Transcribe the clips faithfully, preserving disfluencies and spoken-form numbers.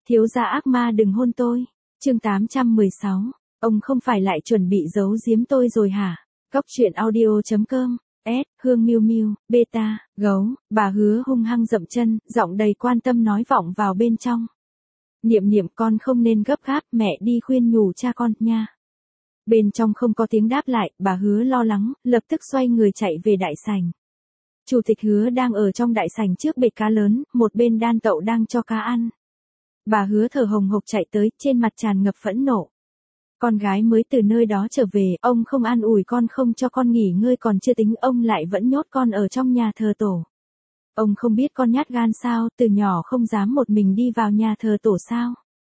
Thiếu gia ác ma đừng hôn tôi. Chương tám trăm mười sáu. Ông không phải lại chuẩn bị giấu giếm tôi rồi hả? Cóc truyện audio chấm com. S, Hương Miu Miu, Beta, gấu, bà Hứa hung hăng dậm chân, giọng đầy quan tâm nói vọng vào bên trong. Niệm niệm con không nên gấp gáp, mẹ đi khuyên nhủ cha con, nha. Bên trong không có tiếng đáp lại, bà Hứa lo lắng, lập tức xoay người chạy về đại sảnh. Chủ tịch Hứa đang ở trong đại sảnh trước bệt cá lớn, một bên đan tậu đang cho cá ăn. Bà Hứa thở hồng hộc chạy tới, trên mặt tràn ngập phẫn nộ. Con gái mới từ nơi đó trở về, ông không an ủi con, không cho con nghỉ ngơi còn chưa tính, ông lại vẫn nhốt con ở trong nhà thờ tổ. Ông không biết con nhát gan sao, từ nhỏ không dám một mình đi vào nhà thờ tổ sao.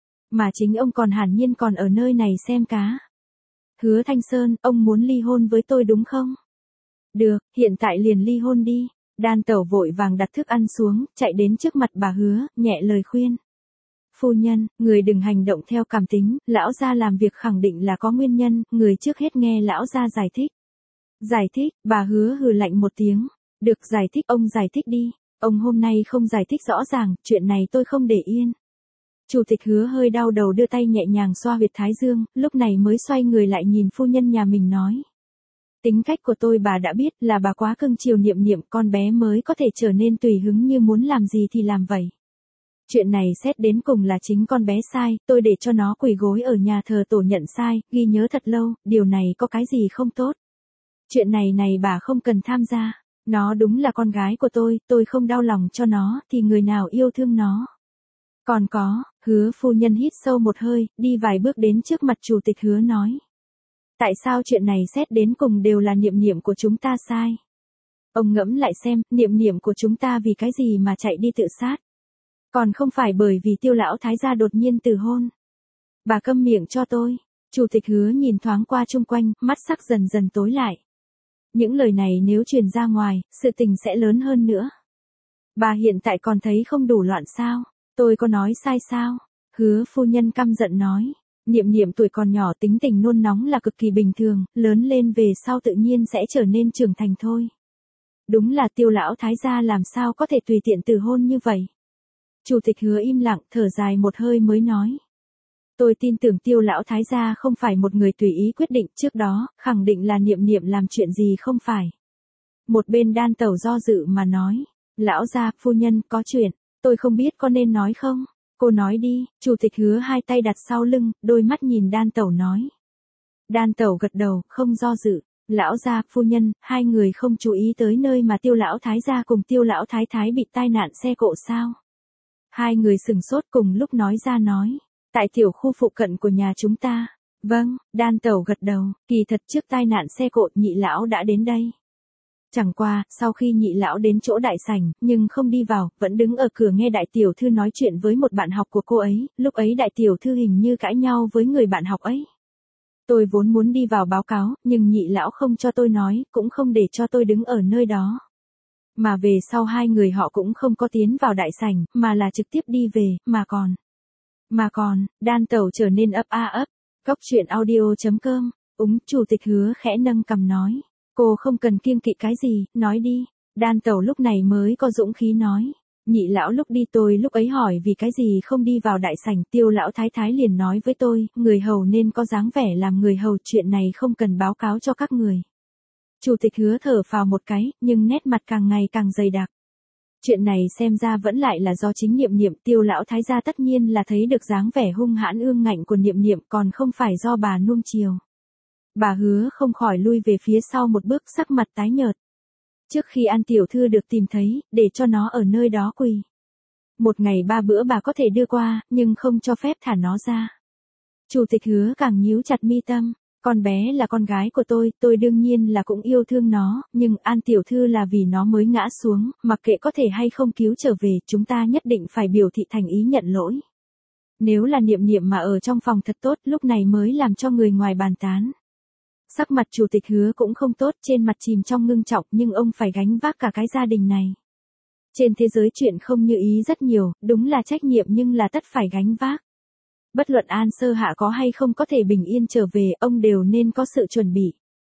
Mà chính ông còn hẳn nhiên còn ở nơi này xem cá. Hứa Thanh Sơn, ông muốn ly hôn với tôi đúng không? Được, hiện tại liền ly hôn đi. Đan Tẩu vội vàng đặt thức ăn xuống, chạy đến trước mặt bà Hứa, nhẹ lời khuyên. Phu nhân, người đừng hành động theo cảm tính, lão gia làm việc khẳng định là có nguyên nhân, người trước hết nghe lão gia giải thích. Giải thích, bà Hứa hừ lạnh một tiếng. Được, giải thích, ông giải thích đi. Ông hôm nay không giải thích rõ ràng, chuyện này tôi không để yên. Chủ tịch Hứa hơi đau đầu đưa tay nhẹ nhàng xoa huyệt thái dương, lúc này mới xoay người lại nhìn phu nhân nhà mình nói. Tính cách của tôi bà đã biết, là bà quá cưng chiều Niệm Niệm, con bé mới có thể trở nên tùy hứng như muốn làm gì thì làm vậy. Chuyện này xét đến cùng là chính con bé sai, tôi để cho nó quỳ gối ở nhà thờ tổ nhận sai, ghi nhớ thật lâu, điều này có cái gì không tốt. Chuyện này này bà không cần tham gia, nó đúng là con gái của tôi, tôi không đau lòng cho nó, thì người nào yêu thương nó. Còn có, Hứa phu nhân hít sâu một hơi, đi vài bước đến trước mặt chủ tịch Hứa nói. Tại sao chuyện này xét đến cùng đều là Niệm Niệm của chúng ta sai? Ông ngẫm lại xem, Niệm Niệm của chúng ta vì cái gì mà chạy đi tự sát? Còn không phải bởi vì Tiêu lão thái gia đột nhiên từ hôn. Bà câm miệng cho tôi. Chủ tịch Hứa nhìn thoáng qua chung quanh, mắt sắc dần dần tối lại. Những lời này nếu truyền ra ngoài, sự tình sẽ lớn hơn nữa. Bà hiện tại còn thấy không đủ loạn sao? Tôi có nói sai sao? Hứa phu nhân căm giận nói. Niệm Niệm tuổi còn nhỏ, tính tình nôn nóng là cực kỳ bình thường, lớn lên về sau tự nhiên sẽ trở nên trưởng thành thôi. Đúng là Tiêu lão thái gia làm sao có thể tùy tiện từ hôn như vậy? Chủ tịch Hứa im lặng, thở dài một hơi mới nói. Tôi tin tưởng Tiêu lão thái gia không phải một người tùy ý quyết định, trước đó, khẳng định là Niệm Niệm làm chuyện gì không phải. Một bên Đan Tẩu do dự mà nói. Lão gia, phu nhân, có chuyện, tôi không biết có nên nói không? Cô nói đi. Chủ tịch Hứa hai tay đặt sau lưng, đôi mắt nhìn Đan Tẩu nói. Đan Tẩu gật đầu, không do dự. Lão gia, phu nhân, hai người không chú ý tới nơi mà Tiêu lão thái gia cùng Tiêu lão thái thái bị tai nạn xe cộ sao? Hai người sừng sốt cùng lúc nói ra nói. Tại tiểu khu phụ cận của nhà chúng ta. Vâng, Đan Tẩu gật đầu, kỳ thật trước tai nạn xe cộ Nhị lão đã đến đây. Chẳng qua, sau khi Nhị lão đến chỗ đại sảnh, nhưng không đi vào, vẫn đứng ở cửa nghe đại tiểu thư nói chuyện với một bạn học của cô ấy, lúc ấy đại tiểu thư hình như cãi nhau với người bạn học ấy. Tôi vốn muốn đi vào báo cáo, nhưng Nhị lão không cho tôi nói, cũng không để cho tôi đứng ở nơi đó. Mà về sau hai người họ cũng không có tiến vào đại sảnh, mà là trực tiếp đi về, mà còn. Mà còn, Đan Tẩu trở nên ấp a ấp. Cóc truyện audio chấm com. Úng, chủ tịch Hứa khẽ nâng cằm nói. Cô không cần kiêng kỵ cái gì, nói đi. Đan Tẩu lúc này mới có dũng khí nói. Nhị lão lúc đi tôi lúc ấy hỏi vì cái gì không đi vào đại sảnh, Tiêu lão thái thái liền nói với tôi, người hầu nên có dáng vẻ làm người hầu, chuyện này không cần báo cáo cho các người. Chủ tịch Hứa thở phào một cái, nhưng nét mặt càng ngày càng dày đặc. Chuyện này xem ra vẫn lại là do chính Niệm Niệm, Tiêu lão thái gia tất nhiên là thấy được dáng vẻ hung hãn ương ngạnh của Niệm Niệm, còn không phải do bà nuông chiều. Bà Hứa không khỏi lui về phía sau một bước, sắc mặt tái nhợt. Trước khi An tiểu thư được tìm thấy, để cho nó ở nơi đó quỳ. Một ngày ba bữa bà có thể đưa qua, nhưng không cho phép thả nó ra. Chủ tịch Hứa càng nhíu chặt mi tâm. Con bé là con gái của tôi, tôi đương nhiên là cũng yêu thương nó, nhưng An tiểu thư là vì nó mới ngã xuống, mặc kệ có thể hay không cứu trở về, chúng ta nhất định phải biểu thị thành ý nhận lỗi. Nếu là Niệm Niệm mà ở trong phòng thật tốt, lúc này mới làm cho người ngoài bàn tán. Sắc mặt chủ tịch Hứa cũng không tốt, trên mặt chìm trong ngưng trọng, nhưng ông phải gánh vác cả cái gia đình này. Trên thế giới chuyện không như ý rất nhiều, đúng là trách nhiệm nhưng là tất phải gánh vác. Bất luận An sơ hạ có hay không có thể bình yên trở về, ông đều nên có sự chuẩn bị.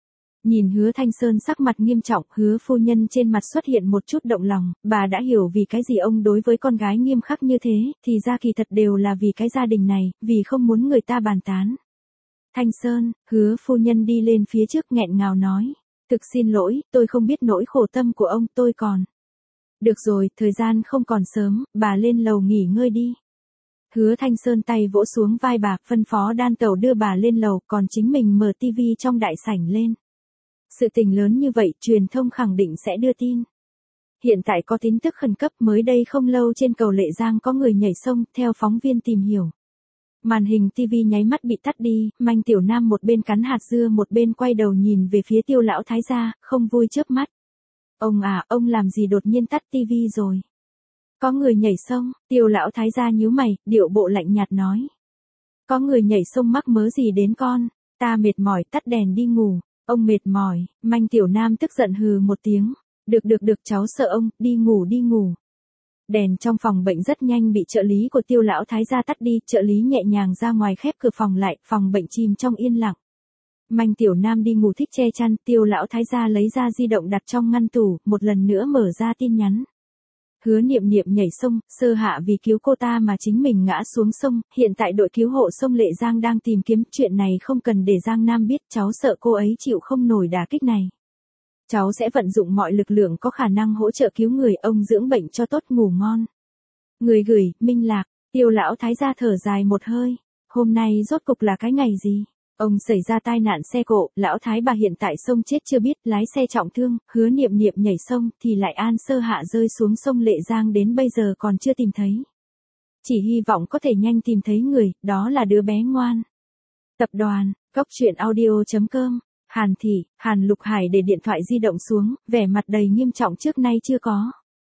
Nhìn Hứa Thanh Sơn sắc mặt nghiêm trọng, Hứa phu nhân trên mặt xuất hiện một chút động lòng, bà đã hiểu vì cái gì ông đối với con gái nghiêm khắc như thế, thì ra kỳ thật đều là vì cái gia đình này, vì không muốn người ta bàn tán. Thanh Sơn, Hứa phu nhân đi lên phía trước nghẹn ngào nói. Thực xin lỗi, tôi không biết nỗi khổ tâm của ông, tôi còn. Được rồi, thời gian không còn sớm, bà lên lầu nghỉ ngơi đi. Hứa Thanh Sơn tay vỗ xuống vai bà, phân phó đan tẩu đưa bà lên lầu, còn chính mình mở tivi trong đại sảnh lên. Sự tình lớn như vậy, truyền thông khẳng định sẽ đưa tin. Hiện tại có tin tức khẩn cấp, mới đây không lâu trên cầu Lệ Giang có người nhảy sông, theo phóng viên tìm hiểu. Màn hình tivi nháy mắt bị tắt đi, Manh Tiểu Nam một bên cắn hạt dưa một bên quay đầu nhìn về phía Tiêu lão thái gia, không vui chớp mắt. Ông à, ông làm gì đột nhiên tắt tivi rồi? Có người nhảy sông, Tiêu lão thái gia nhíu mày, điệu bộ lạnh nhạt nói. Có người nhảy sông mắc mớ gì đến con, ta mệt mỏi tắt đèn đi ngủ. Ông mệt mỏi, Manh Tiểu Nam tức giận hừ một tiếng. Được được được cháu sợ ông, đi ngủ đi ngủ. Đèn trong phòng bệnh rất nhanh bị trợ lý của Tiêu lão thái gia tắt đi, trợ lý nhẹ nhàng ra ngoài khép cửa phòng lại, phòng bệnh chìm trong yên lặng. Manh Tiểu Nam đi ngủ thích che chăn, Tiêu lão thái gia lấy ra di động đặt trong ngăn tủ, một lần nữa mở ra tin nhắn. Hứa Niệm Niệm nhảy sông, Sơ Hạ vì cứu cô ta mà chính mình ngã xuống sông, hiện tại đội cứu hộ sông Lệ Giang đang tìm kiếm, chuyện này không cần để Giang Nam biết, cháu sợ cô ấy chịu không nổi đả kích này. Cháu sẽ vận dụng mọi lực lượng có khả năng hỗ trợ cứu người, ông dưỡng bệnh cho tốt, ngủ ngon. Người gửi, Minh Lạc. Tiêu lão thái gia thở dài một hơi. Hôm nay rốt cục là cái ngày gì? Ông xảy ra tai nạn xe cộ, lão thái bà hiện tại sông chết chưa biết, lái xe trọng thương, Hứa Niệm Niệm nhảy sông, thì lại An Sơ Hạ rơi xuống sông Lệ Giang đến bây giờ còn chưa tìm thấy. Chỉ hy vọng có thể nhanh tìm thấy người, đó là đứa bé ngoan. Tập đoàn, Cốc truyện audio chấm com. Hàn Thị, Hàn Lục Hải để điện thoại di động xuống, vẻ mặt đầy nghiêm trọng trước nay chưa có.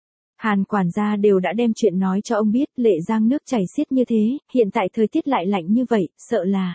Hàn quản gia đều đã đem chuyện nói cho ông biết, Lệ Giang nước chảy xiết như thế, hiện tại thời tiết lại lạnh như vậy, sợ là.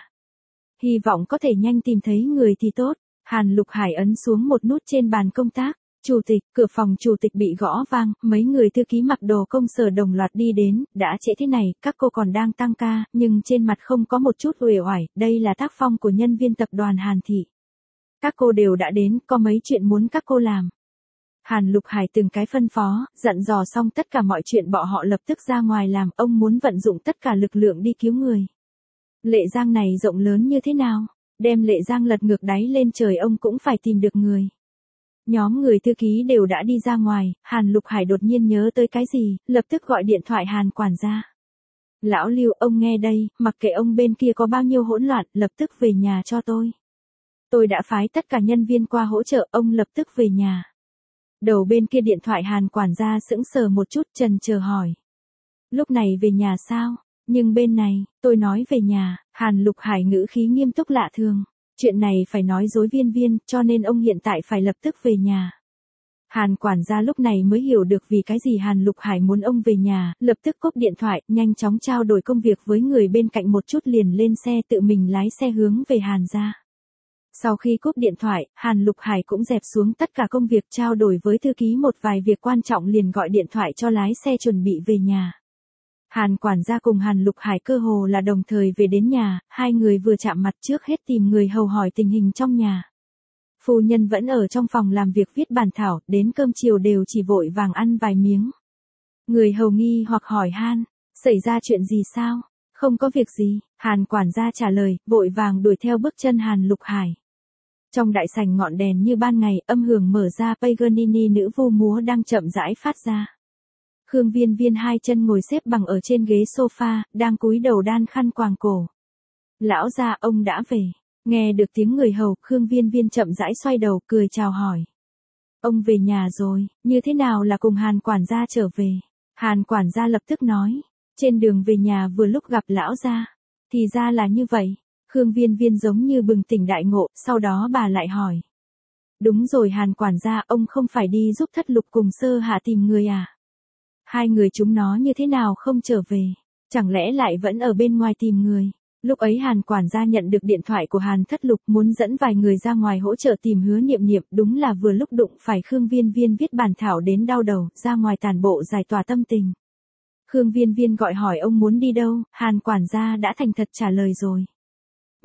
Hy vọng có thể nhanh tìm thấy người thì tốt. Hàn Lục Hải ấn xuống một nút trên bàn công tác. Chủ tịch, cửa phòng chủ tịch bị gõ vang, mấy người thư ký mặc đồ công sở đồng loạt đi đến, đã trễ thế này, các cô còn đang tăng ca, nhưng trên mặt không có một chút uể oải, đây là tác phong của nhân viên tập đoàn Hàn Thị. Các cô đều đã đến, có mấy chuyện muốn các cô làm. Hàn Lục Hải từng cái phân phó, dặn dò xong tất cả mọi chuyện bọn họ lập tức ra ngoài làm, ông muốn vận dụng tất cả lực lượng đi cứu người. Lệ Giang này rộng lớn như thế nào? Đem Lệ Giang lật ngược đáy lên trời ông cũng phải tìm được người. Nhóm người thư ký đều đã đi ra ngoài, Hàn Lục Hải đột nhiên nhớ tới cái gì, lập tức gọi điện thoại Hàn quản gia. Lão Lưu, ông nghe đây, mặc kệ ông bên kia có bao nhiêu hỗn loạn, lập tức về nhà cho tôi. Tôi đã phái tất cả nhân viên qua hỗ trợ, ông lập tức về nhà. Đầu bên kia điện thoại Hàn quản gia sững sờ một chút, chần chờ hỏi. Lúc này về nhà sao? Nhưng bên này, tôi nói về nhà, Hàn Lục Hải ngữ khí nghiêm túc lạ thường. Chuyện này phải nói dối Viên Viên, cho nên ông hiện tại phải lập tức về nhà. Hàn quản gia lúc này mới hiểu được vì cái gì Hàn Lục Hải muốn ông về nhà, lập tức cúp điện thoại, nhanh chóng trao đổi công việc với người bên cạnh một chút liền lên xe tự mình lái xe hướng về Hàn gia. Sau khi cúp điện thoại, Hàn Lục Hải cũng dẹp xuống tất cả công việc trao đổi với thư ký một vài việc quan trọng liền gọi điện thoại cho lái xe chuẩn bị về nhà. Hàn quản gia cùng Hàn Lục Hải cơ hồ là đồng thời về đến nhà, hai người vừa chạm mặt trước hết tìm người hầu hỏi tình hình trong nhà. Phu nhân vẫn ở trong phòng làm việc viết bản thảo, đến cơm chiều đều chỉ vội vàng ăn vài miếng. Người hầu nghi hoặc hỏi Han, xảy ra chuyện gì sao? Không có việc gì, Hàn quản gia trả lời, vội vàng đuổi theo bước chân Hàn Lục Hải. Trong đại sảnh ngọn đèn như ban ngày, âm hưởng mở ra, Paganini nữ vô múa đang chậm rãi phát ra. Khương Viên Viên hai chân ngồi xếp bằng ở trên ghế sofa, đang cúi đầu đan khăn quàng cổ. Lão gia, ông đã về. Nghe được tiếng người hầu, Khương Viên Viên chậm rãi xoay đầu, cười chào hỏi. Ông về nhà rồi, như thế nào là cùng Hàn quản gia trở về? Hàn quản gia lập tức nói. Trên đường về nhà vừa lúc gặp lão gia. Thì ra là như vậy. Khương Viên Viên giống như bừng tỉnh đại ngộ, sau đó bà lại hỏi. Đúng rồi Hàn quản gia, ông không phải đi giúp Thất Lục cùng Sơ Hạ tìm người à? Hai người chúng nó như thế nào không trở về? Chẳng lẽ lại vẫn ở bên ngoài tìm người? Lúc ấy Hàn quản gia nhận được điện thoại của Hàn Thất Lục muốn dẫn vài người ra ngoài hỗ trợ tìm Hứa Niệm Niệm, đúng là vừa lúc đụng phải Khương Viên Viên viết bản thảo đến đau đầu, ra ngoài tản bộ giải tỏa tâm tình. Khương Viên Viên gọi hỏi ông muốn đi đâu, Hàn quản gia đã thành thật trả lời rồi.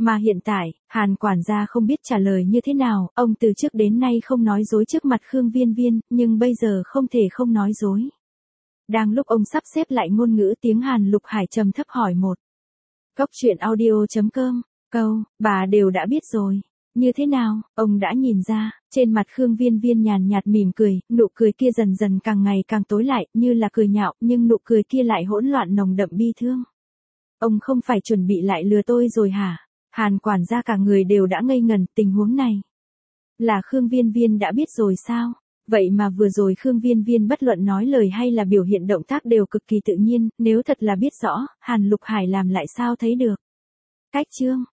Mà hiện tại, Hàn quản gia không biết trả lời như thế nào, ông từ trước đến nay không nói dối trước mặt Khương Viên Viên, nhưng bây giờ không thể không nói dối. Đang lúc ông sắp xếp lại ngôn ngữ tiếng Hàn, Lục Hải trầm thấp hỏi một. Cốc truyện audio chấm com, câu, bà đều đã biết rồi. Như thế nào, ông đã nhìn ra, trên mặt Khương Viên Viên nhàn nhạt mỉm cười, nụ cười kia dần dần càng ngày càng tối lại, như là cười nhạo, nhưng nụ cười kia lại hỗn loạn nồng đậm bi thương. Ông không phải chuẩn bị lại lừa tôi rồi hả? Hàn quản gia cả người đều đã ngây ngần, tình huống này. Là Khương Viên Viên đã biết rồi sao? Vậy mà vừa rồi Khương Viên Viên bất luận nói lời hay là biểu hiện động tác đều cực kỳ tự nhiên, nếu thật là biết rõ, Hàn Lục Hải làm lại sao thấy được. Cách chương